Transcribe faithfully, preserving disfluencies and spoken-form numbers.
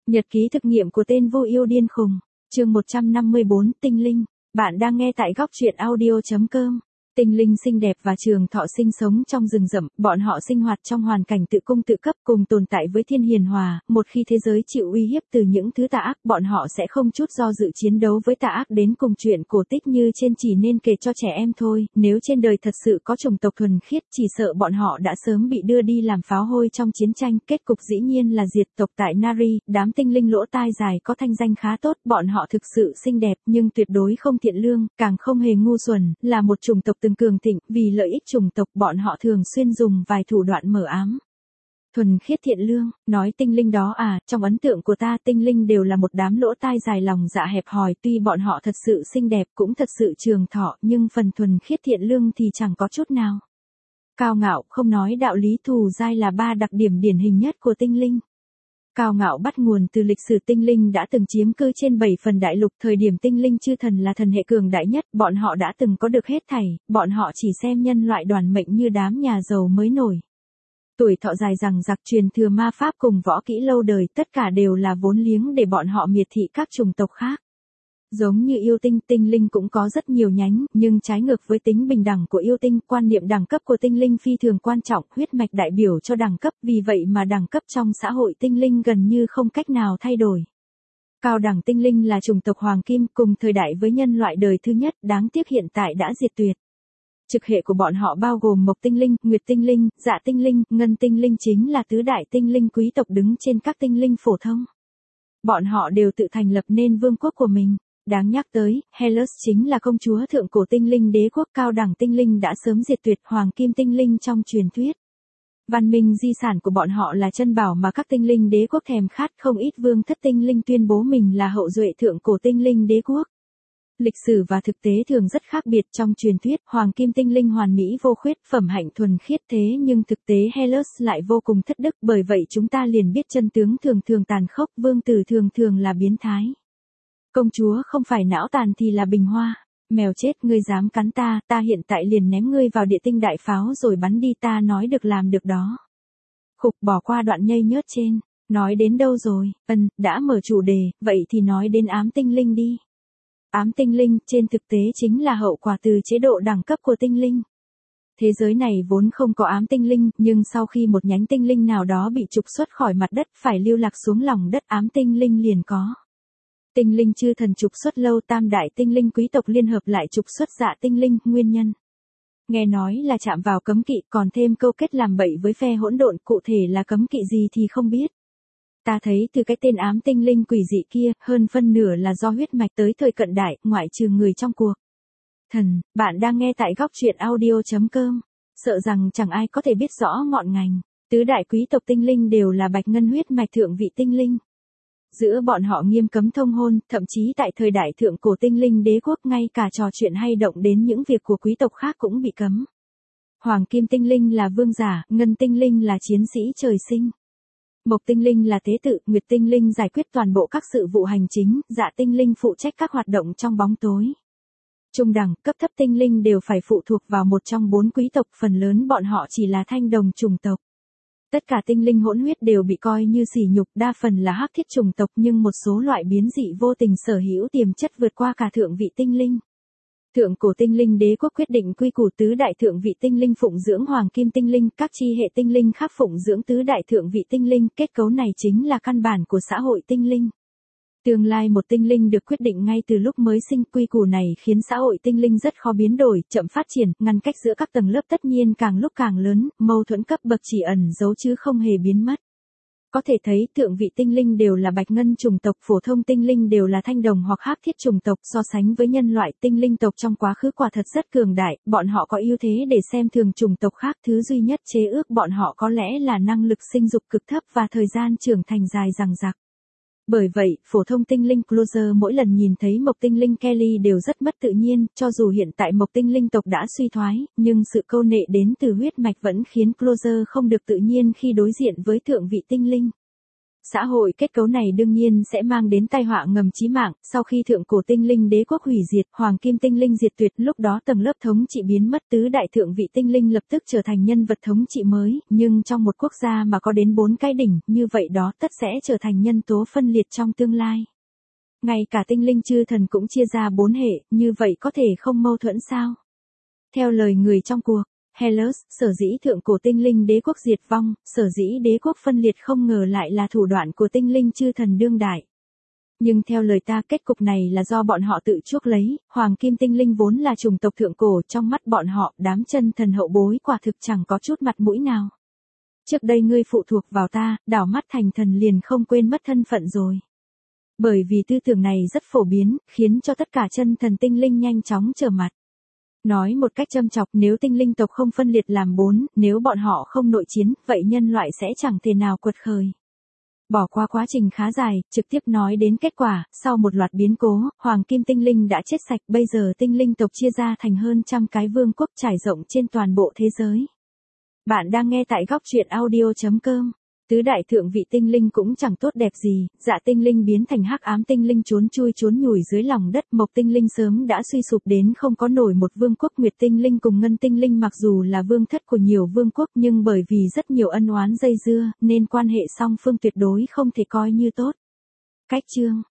Nhật ký thực nghiệm của tên vô yêu điên khùng. Chương một trăm năm mươi bốn, Tinh Linh. Bạn đang nghe tại góc truyện audio chấm com. Tinh linh xinh đẹp và trường thọ sinh sống trong rừng rậm, bọn họ sinh hoạt trong hoàn cảnh tự cung tự cấp cùng tồn tại với thiên hiền hòa, một khi thế giới chịu uy hiếp từ những thứ tà ác, bọn họ sẽ không chút do dự chiến đấu với tà ác đến cùng. Chuyện cổ tích như trên chỉ nên kể cho trẻ em thôi, nếu trên đời thật sự có chủng tộc thuần khiết, chỉ sợ bọn họ đã sớm bị đưa đi làm pháo hôi trong chiến tranh, kết cục dĩ nhiên là diệt tộc. Tại Nari, đám tinh linh lỗ tai dài có thanh danh khá tốt, bọn họ thực sự xinh đẹp nhưng tuyệt đối không thiện lương, càng không hề ngu xuẩn, là một chủng tộc từng cường thịnh, vì lợi ích chủng tộc bọn họ thường xuyên dùng vài thủ đoạn mờ ám. Thuần khiết thiện lương, nói tinh linh đó à, trong ấn tượng của ta tinh linh đều là một đám lỗ tai dài lòng dạ hẹp hòi, tuy bọn họ thật sự xinh đẹp cũng thật sự trường thọ, nhưng phần thuần khiết thiện lương thì chẳng có chút nào. Cao ngạo, không nói đạo lý, thù dai là ba đặc điểm điển hình nhất của tinh linh. Cao ngạo bắt nguồn từ lịch sử. Tinh linh đã từng chiếm cư trên bảy phần đại lục, thời điểm tinh linh chư thần là thần hệ cường đại nhất, bọn họ đã từng có được hết thảy, bọn họ chỉ xem nhân loại đoàn mệnh như đám nhà giàu mới nổi. Tuổi thọ dài rằng giặc, truyền thừa ma pháp cùng võ kỹ lâu đời, tất cả đều là vốn liếng để bọn họ miệt thị các chủng tộc khác. Giống như yêu tinh, tinh linh cũng có rất nhiều nhánh, nhưng trái ngược với tính bình đẳng của yêu tinh, quan niệm đẳng cấp của tinh linh phi thường quan trọng, huyết mạch đại biểu cho đẳng cấp, vì vậy mà đẳng cấp trong xã hội tinh linh gần như không cách nào thay đổi. Cao đẳng tinh linh là chủng tộc hoàng kim, cùng thời đại với nhân loại đời thứ nhất, đáng tiếc hiện tại đã diệt tuyệt. Trực hệ của bọn họ bao gồm mộc tinh linh, nguyệt tinh linh, dạ tinh linh, ngân tinh linh, chính là tứ đại tinh linh quý tộc đứng trên các tinh linh phổ thông. Bọn họ đều tự thành lập nên vương quốc của mình. Đáng nhắc tới, Hellas chính là công chúa thượng cổ tinh linh đế quốc. Cao đẳng tinh linh đã sớm diệt tuyệt, hoàng kim tinh linh trong truyền thuyết. Văn minh di sản của bọn họ là chân bảo mà các tinh linh đế quốc thèm khát, không ít vương thất tinh linh tuyên bố mình là hậu duệ thượng cổ tinh linh đế quốc. Lịch sử và thực tế thường rất khác biệt. Trong truyền thuyết, hoàng kim tinh linh hoàn mỹ vô khuyết, phẩm hạnh thuần khiết, thế nhưng thực tế Hellas lại vô cùng thất đức, bởi vậy chúng ta liền biết chân tướng thường thường tàn khốc, vương tử thường thường là biến thái. Công chúa không phải não tàn thì là bình hoa. Mèo chết, ngươi dám cắn ta, ta hiện tại liền ném ngươi vào địa tinh đại pháo rồi bắn đi, ta nói được làm được đó. Khục, bỏ qua đoạn nhây nhớt trên. Nói đến đâu rồi? Ừm, đã mở chủ đề, vậy thì nói đến ám tinh linh đi. Ám tinh linh, trên thực tế chính là hậu quả từ chế độ đẳng cấp của tinh linh. Thế giới này vốn không có ám tinh linh, nhưng sau khi một nhánh tinh linh nào đó bị trục xuất khỏi mặt đất, phải lưu lạc xuống lòng đất, ám tinh linh liền có. Tinh linh chư thần trục xuất lâu, tam đại tinh linh quý tộc liên hợp lại trục xuất dạ tinh linh, nguyên nhân. Nghe nói là chạm vào cấm kỵ, còn thêm câu kết làm bậy với phe hỗn độn, cụ thể là cấm kỵ gì thì không biết. Ta thấy từ cái tên ám tinh linh quỷ dị kia, hơn phân nửa là do huyết mạch tới thời cận đại, ngoại trừ người trong cuộc. Thần, bạn đang nghe tại góc truyện audio chấm com. Sợ rằng chẳng ai có thể biết rõ ngọn ngành. Tứ đại quý tộc tinh linh đều là bạch ngân huyết mạch thượng vị tinh linh. Giữa bọn họ nghiêm cấm thông hôn, thậm chí tại thời đại thượng cổ tinh linh đế quốc ngay cả trò chuyện hay động đến những việc của quý tộc khác cũng bị cấm. Hoàng kim tinh linh là vương giả, ngân tinh linh là chiến sĩ trời sinh. Mộc tinh linh là tế tự, nguyệt tinh linh giải quyết toàn bộ các sự vụ hành chính, dạ tinh linh phụ trách các hoạt động trong bóng tối. Trung đẳng, cấp thấp tinh linh đều phải phụ thuộc vào một trong bốn quý tộc, phần lớn bọn họ chỉ là thanh đồng chủng tộc. Tất cả tinh linh hỗn huyết đều bị coi như sỉ nhục, đa phần là hắc thiết chủng tộc, nhưng một số loại biến dị vô tình sở hữu tiềm chất vượt qua cả thượng vị tinh linh. Thượng cổ tinh linh đế quốc quyết định quy củ tứ đại thượng vị tinh linh phụng dưỡng hoàng kim tinh linh, các chi hệ tinh linh khác phụng dưỡng tứ đại thượng vị tinh linh, kết cấu này chính là căn bản của xã hội tinh linh. Tương lai một tinh linh được quyết định ngay từ lúc mới sinh, quy củ này khiến xã hội tinh linh rất khó biến đổi, chậm phát triển, ngăn cách giữa các tầng lớp tất nhiên càng lúc càng lớn, mâu thuẫn cấp bậc chỉ ẩn giấu chứ không hề biến mất. Có thể thấy thượng vị tinh linh đều là bạch ngân chủng tộc, phổ thông tinh linh đều là thanh đồng hoặc hắc thiết chủng tộc. So sánh với nhân loại, tinh linh tộc trong quá khứ quả thật rất cường đại, bọn họ có ưu thế để xem thường chủng tộc khác, thứ duy nhất chế ước bọn họ có lẽ là năng lực sinh dục cực thấp và thời gian trưởng thành dài dằng dặc. Bởi vậy, phổ thông tinh linh Closer mỗi lần nhìn thấy mộc tinh linh Kelly đều rất mất tự nhiên, cho dù hiện tại mộc tinh linh tộc đã suy thoái, nhưng sự câu nệ đến từ huyết mạch vẫn khiến Closer không được tự nhiên khi đối diện với thượng vị tinh linh. Xã hội kết cấu này đương nhiên sẽ mang đến tai họa ngầm chí mạng, sau khi thượng cổ tinh linh đế quốc hủy diệt, hoàng kim tinh linh diệt tuyệt, lúc đó tầng lớp thống trị biến mất, tứ đại thượng vị tinh linh lập tức trở thành nhân vật thống trị mới, nhưng trong một quốc gia mà có đến bốn cái đỉnh, như vậy đó tất sẽ trở thành nhân tố phân liệt trong tương lai. Ngay cả tinh linh chư thần cũng chia ra bốn hệ, như vậy có thể không mâu thuẫn sao? Theo lời người trong cuộc, Hellas, sở dĩ thượng cổ tinh linh đế quốc diệt vong, sở dĩ đế quốc phân liệt không ngờ lại là thủ đoạn của tinh linh chư thần đương đại. Nhưng theo lời ta, kết cục này là do bọn họ tự chuốc lấy, hoàng kim tinh linh vốn là chủng tộc thượng cổ, trong mắt bọn họ, đám chân thần hậu bối quả thực chẳng có chút mặt mũi nào. Trước đây ngươi phụ thuộc vào ta, đảo mắt thành thần liền không quên mất thân phận rồi. Bởi vì tư tưởng này rất phổ biến, khiến cho tất cả chân thần tinh linh nhanh chóng trở mặt. Nói một cách châm chọc, nếu tinh linh tộc không phân liệt làm bốn, nếu bọn họ không nội chiến, vậy nhân loại sẽ chẳng thể nào quật khởi. Bỏ qua quá trình khá dài, trực tiếp nói đến kết quả, sau một loạt biến cố, hoàng kim tinh linh đã chết sạch, bây giờ tinh linh tộc chia ra thành hơn trăm cái vương quốc trải rộng trên toàn bộ thế giới. Bạn đang nghe tại góc truyện audio chấm com. Tứ đại thượng vị tinh linh cũng chẳng tốt đẹp gì, dạ tinh linh biến thành hắc ám tinh linh trốn chui trốn nhủi dưới lòng đất, mộc tinh linh sớm đã suy sụp đến không có nổi một vương quốc, nguyệt tinh linh cùng ngân tinh linh mặc dù là vương thất của nhiều vương quốc nhưng bởi vì rất nhiều ân oán dây dưa, nên quan hệ song phương tuyệt đối không thể coi như tốt. Cách chương